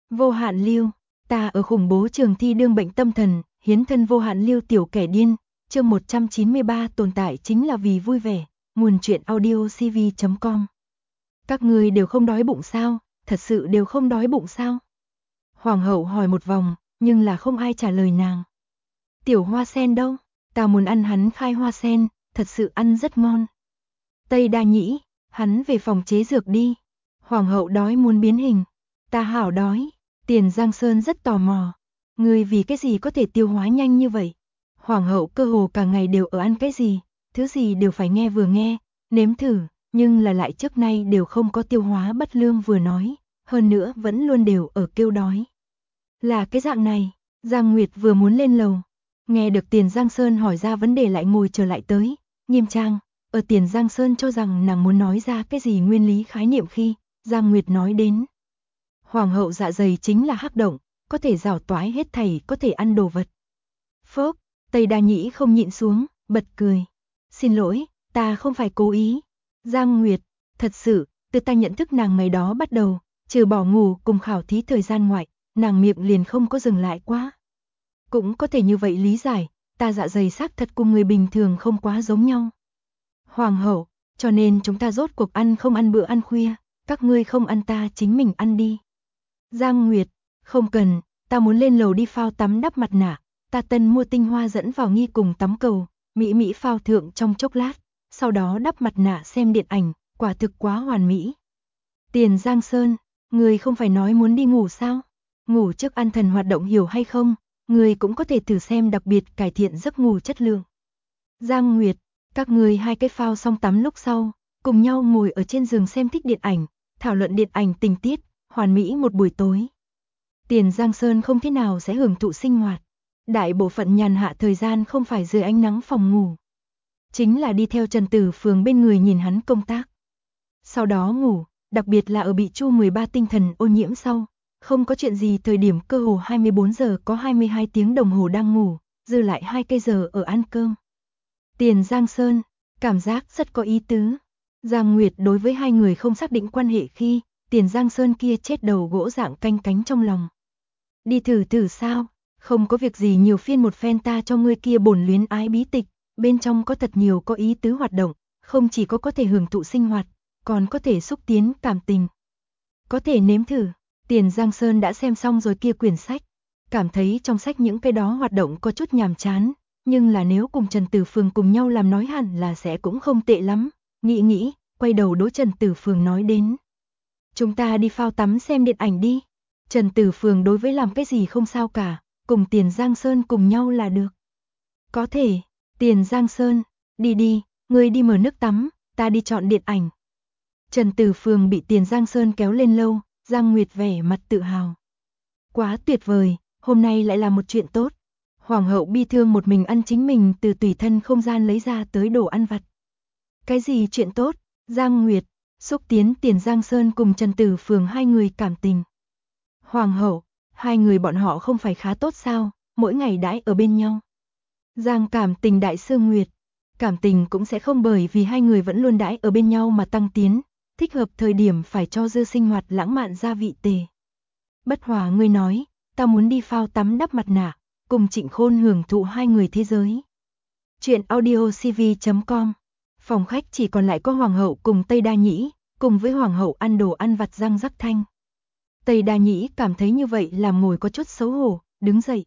Vô hạn lưu, ta ở khủng bố trường thi đương bệnh tâm thần, hiến thân vô hạn lưu tiểu kẻ điên, chương 193 tồn tại chính là vì vui vẻ, nguồn truyện audio cv.com. Các người đều không đói bụng sao, thật sự đều không đói bụng sao? Hoàng hậu hỏi một vòng, nhưng là không ai trả lời nàng. Tiểu hoa sen đâu? Ta muốn ăn hắn khai hoa sen, thật sự ăn rất ngon. Tây Đa Nhĩ, hắn về phòng chế dược đi. Hoàng hậu đói muốn biến hình. Ta hảo đói. Tiền Giang Sơn rất tò mò. Người vì cái gì có thể tiêu hóa nhanh như vậy? Hoàng hậu cơ hồ cả ngày đều ở ăn cái gì, thứ gì đều phải nghe vừa nghe, nếm thử, nhưng là lại trước nay đều không có tiêu hóa bất lương vừa nói, hơn nữa vẫn luôn đều ở kêu đói. Là cái dạng này, Giang Nguyệt vừa muốn lên lầu, nghe được Tiền Giang Sơn hỏi ra vấn đề lại ngồi trở lại tới, nghiêm trang, ở Tiền Giang Sơn cho rằng nàng muốn nói ra cái gì nguyên lý khái niệm khi, Giang Nguyệt nói đến. Hoàng hậu dạ dày chính là hắc động, có thể rào toái hết thảy có thể ăn đồ vật. Phốc, Tây Đa Nhĩ không nhịn xuống, bật cười. Xin lỗi, ta không phải cố ý. Giang Nguyệt, thật sự, từ ta nhận thức nàng ngày đó bắt đầu, trừ bỏ ngủ cùng khảo thí thời gian ngoại, nàng miệng liền không có dừng lại quá. Cũng có thể như vậy lý giải, ta dạ dày xác thật cùng người bình thường không quá giống nhau. Hoàng hậu, cho nên chúng ta rốt cuộc ăn không ăn bữa ăn khuya, các ngươi không ăn ta chính mình ăn đi. Giang Nguyệt, không cần, ta muốn lên lầu đi phao tắm đắp mặt nạ, ta tân mua tinh hoa dẫn vào nghi cùng tắm cầu, mỹ phao thượng trong chốc lát, sau đó đắp mặt nạ xem điện ảnh, quả thực quá hoàn mỹ. Tiền Giang Sơn, người không phải nói muốn đi ngủ sao? Ngủ trước ăn thần hoạt động hiểu hay không? Người cũng có thể thử xem đặc biệt cải thiện giấc ngủ chất lượng. Giang Nguyệt, các người hai cái phao xong tắm lúc sau, cùng nhau ngồi ở trên giường xem thích điện ảnh, thảo luận điện ảnh tình tiết, hoàn mỹ một buổi tối. Tiền Giang Sơn không thế nào sẽ hưởng thụ sinh hoạt. Đại bộ phận nhàn hạ thời gian không phải dưới ánh nắng phòng ngủ. Chính là đi theo Trần Tử Phường bên người nhìn hắn công tác. Sau đó ngủ, đặc biệt là ở bị Chu 13 tinh thần ô nhiễm sau. Không có chuyện gì thời điểm cơ hồ 24 giờ có 22 tiếng đồng hồ đang ngủ, dư lại 2 cây giờ ở ăn cơm. Tiền Giang Sơn, cảm giác rất có ý tứ. Giang Nguyệt đối với hai người không xác định quan hệ khi Tiền Giang Sơn kia chết đầu gỗ dạng canh cánh trong lòng. Đi thử sao, không có việc gì nhiều phiên một phen ta cho ngươi kia bổn luyến ái bí tịch, bên trong có thật nhiều có ý tứ hoạt động, không chỉ có thể hưởng thụ sinh hoạt, còn có thể xúc tiến cảm tình. Có thể nếm thử, Tiền Giang Sơn đã xem xong rồi kia quyển sách, cảm thấy trong sách những cái đó hoạt động có chút nhàm chán, nhưng là nếu cùng Trần Tử Phường cùng nhau làm nói hẳn là sẽ cũng không tệ lắm, nghĩ, quay đầu đối Trần Tử Phường nói đến. Chúng ta đi phao tắm xem điện ảnh đi. Trần Tử Phường đối với làm cái gì không sao cả, cùng Tiền Giang Sơn cùng nhau là được. Có thể, Tiền Giang Sơn, đi, ngươi đi mở nước tắm, ta đi chọn điện ảnh. Trần Tử Phường bị Tiền Giang Sơn kéo lên lâu, Giang Nguyệt vẻ mặt tự hào. Quá tuyệt vời, hôm nay lại là một chuyện tốt. Hoàng hậu bi thương một mình ăn chính mình từ tùy thân không gian lấy ra tới đồ ăn vặt. Cái gì chuyện tốt? Giang Nguyệt, xúc tiến Tiền Giang Sơn cùng Trần Tử Phường hai người cảm tình. Hoàng hậu, hai người bọn họ không phải khá tốt sao, mỗi ngày đãi ở bên nhau. Giang cảm tình đại sư Nguyệt, cảm tình cũng sẽ không bởi vì hai người vẫn luôn đãi ở bên nhau mà tăng tiến, thích hợp thời điểm phải cho dư sinh hoạt lãng mạn gia vị tề. Bất Hòa ngươi nói, ta muốn đi phao tắm đắp mặt nạ, cùng Trịnh Khôn hưởng thụ hai người thế giới. Chuyện audio cv.com. Phòng khách chỉ còn lại có Hoàng hậu cùng Tây Đa Nhĩ, cùng với Hoàng hậu ăn đồ ăn vặt răng rắc thanh. Tây Đa Nhĩ cảm thấy như vậy làm ngồi có chút xấu hổ, đứng dậy.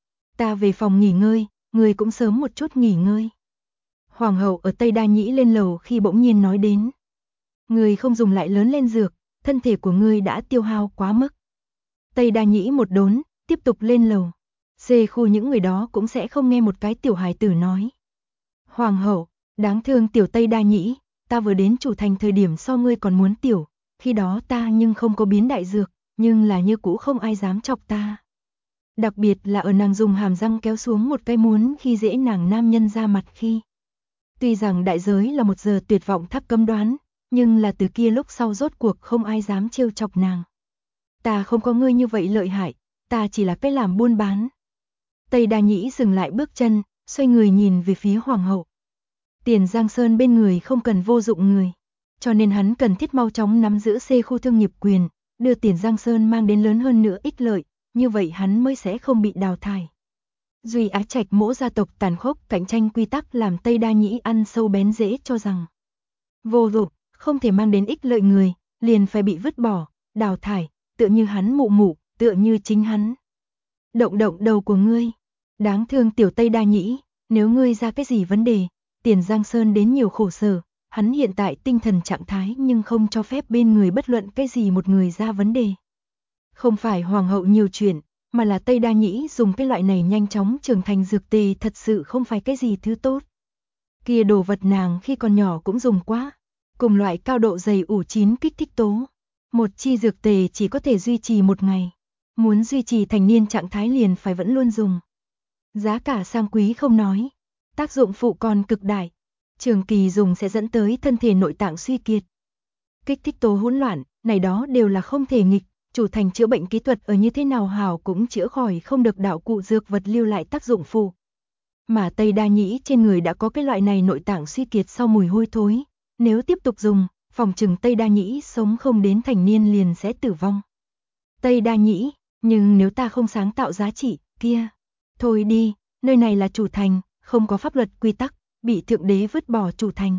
Ta về phòng nghỉ ngơi, người cũng sớm một chút nghỉ ngơi. Hoàng hậu ở Tây Đa Nhĩ lên lầu khi bỗng nhiên nói đến. Người không dùng lại lớn lên dược, thân thể của ngươi đã tiêu hao quá mức. Tây Đa Nhĩ một đốn, tiếp tục lên lầu. Dê khu những người đó cũng sẽ không nghe một cái tiểu hài tử nói. Hoàng hậu, đáng thương tiểu Tây Đa Nhĩ, ta vừa đến chủ thành thời điểm so ngươi còn muốn tiểu, khi đó ta nhưng không có biến đại dược, nhưng là như cũ không ai dám chọc ta. Đặc biệt là ở nàng dùng hàm răng kéo xuống một cái muốn khi dễ nàng nam nhân ra mặt khi. Tuy rằng đại giới là một giờ tuyệt vọng thắc cấm đoán, nhưng là từ kia lúc sau rốt cuộc không ai dám trêu chọc nàng. Ta không có ngươi như vậy lợi hại, ta chỉ là cái làm buôn bán. Tây Đa Nhĩ dừng lại bước chân, xoay người nhìn về phía Hoàng hậu. Tiền Giang Sơn bên người không cần vô dụng người, cho nên hắn cần thiết mau chóng nắm giữ C khu thương nghiệp quyền, đưa Tiền Giang Sơn mang đến lớn hơn nữa ích lợi, như vậy hắn mới sẽ không bị đào thải. Duy Á Trạch Mỗ gia tộc tàn khốc cạnh tranh quy tắc làm Tây Đa Nhĩ ăn sâu bén rễ cho rằng vô dụng, không thể mang đến ích lợi người, liền phải bị vứt bỏ, đào thải, tựa như hắn mụ mụ, tựa như chính hắn. Động động đầu của ngươi, đáng thương tiểu Tây Đa Nhĩ, nếu ngươi ra cái gì vấn đề, Tiền Giang Sơn đến nhiều khổ sở, hắn hiện tại tinh thần trạng thái nhưng không cho phép bên người bất luận cái gì một người ra vấn đề. Không phải hoàng hậu nhiều chuyện, mà là Tây Đa Nhĩ dùng cái loại này nhanh chóng trưởng thành dược tề thật sự không phải cái gì thứ tốt. Kia đồ vật nàng khi còn nhỏ cũng dùng quá, cùng loại cao độ dày ủ chín kích thích tố. Một chi dược tề chỉ có thể duy trì một ngày, muốn duy trì thành niên trạng thái liền phải vẫn luôn dùng. Giá cả sang quý không nói, tác dụng phụ còn cực đại, trường kỳ dùng sẽ dẫn tới thân thể nội tạng suy kiệt. Kích thích tố hỗn loạn, này đó đều là không thể nghịch, chủ thành chữa bệnh kỹ thuật ở như thế nào hảo cũng chữa khỏi không được đạo cụ dược vật lưu lại tác dụng phụ. Mà Tây Đa Nhĩ trên người đã có cái loại này nội tạng suy kiệt sau mùi hôi thối, nếu tiếp tục dùng, phòng trừng Tây Đa Nhĩ sống không đến thành niên liền sẽ tử vong. Tây Đa Nhĩ, nhưng nếu ta không sáng tạo giá trị, kia, thôi đi, nơi này là chủ thành, không có pháp luật quy tắc, bị thượng đế vứt bỏ chủ thành.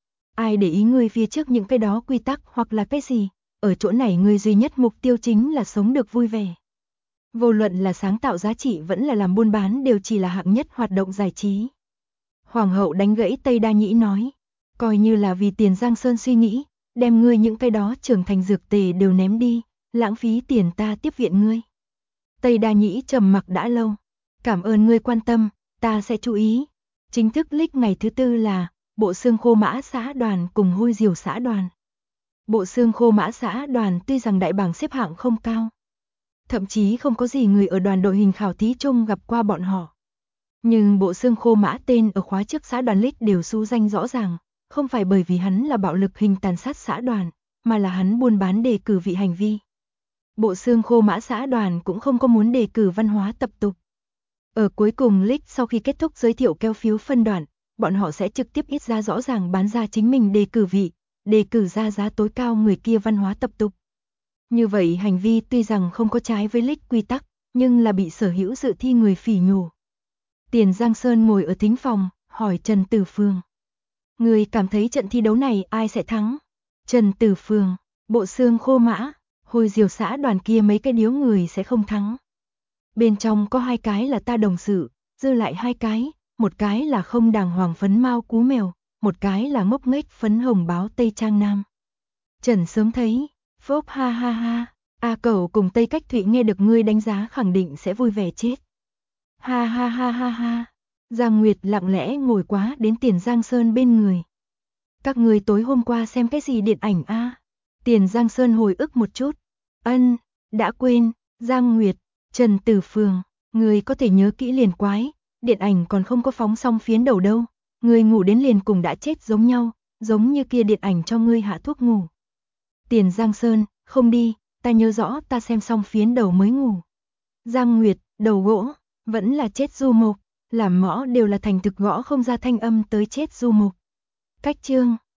Ai để ý ngươi phía trước những cái đó quy tắc hoặc là cái gì, ở chỗ này ngươi duy nhất mục tiêu chính là sống được vui vẻ. Vô luận là sáng tạo giá trị vẫn là làm buôn bán đều chỉ là hạng nhất hoạt động giải trí. Hoàng hậu đánh gãy Tây Đa Nhĩ nói, coi như là vì Tiền Giang Sơn suy nghĩ, đem ngươi những cái đó trưởng thành dược tề đều ném đi, lãng phí tiền ta tiếp viện ngươi. Tây Đa Nhĩ trầm mặc đã lâu, cảm ơn ngươi quan tâm, ta sẽ chú ý. Chính thức leak ngày thứ tư là Bộ Xương Khô Mã xã đoàn cùng Hôi Diều xã đoàn. Bộ Xương Khô Mã xã đoàn tuy rằng đại bảng xếp hạng không cao, thậm chí không có gì người ở đoàn đội hình khảo thí chung gặp qua bọn họ. Nhưng Bộ Xương Khô Mã tên ở khóa trước xã đoàn leak đều xu danh rõ ràng, không phải bởi vì hắn là bạo lực hình tàn sát xã đoàn, mà là hắn buôn bán đề cử vị hành vi. Bộ Xương Khô Mã xã đoàn cũng không có muốn đề cử văn hóa tập tục. Ở cuối cùng leak sau khi kết thúc giới thiệu keo phiếu phân đoạn, bọn họ sẽ trực tiếp ít ra rõ ràng bán ra chính mình đề cử vị, đề cử ra giá tối cao người kia văn hóa tập tục. Như vậy hành vi tuy rằng không có trái với leak quy tắc, nhưng là bị sở hữu dự thi người phỉ nhổ. Tiền Giang Sơn ngồi ở thính phòng, hỏi Trần Tử Phương. Người cảm thấy trận thi đấu này ai sẽ thắng? Trần Tử Phương, Bộ Xương Khô Mã, Hôi Diều xã đoàn kia mấy cái điếu người sẽ không thắng. Bên trong có 2 cái là ta đồng sự, dư lại 2 cái, một cái là không đàng hoàng phấn mau cú mèo, một cái là ngốc nghếch phấn hồng báo Tây Trang Nam. Trần sớm thấy, phốp ha ha ha, A Cẩu cùng Tây Cách Thụy nghe được ngươi đánh giá khẳng định sẽ vui vẻ chết. Ha ha ha ha ha, Giang Nguyệt lặng lẽ ngồi quá đến Tiền Giang Sơn bên người. Các người tối hôm qua xem cái gì điện ảnh a? Tiền Giang Sơn hồi ức một chút. Ân, đã quên, Giang Nguyệt, Trần Tử Phương, người có thể nhớ kỹ liền quái, điện ảnh còn không có phóng xong phiến đầu đâu, người ngủ đến liền cùng đã chết giống nhau, giống như kia điện ảnh cho ngươi hạ thuốc ngủ. Tiền Giang Sơn, không đi, ta nhớ rõ ta xem xong phiến đầu mới ngủ. Giang Nguyệt, đầu gỗ, vẫn là chết du mục, làm mõ đều là thành thực gõ không ra thanh âm tới chết du mục. Cách chương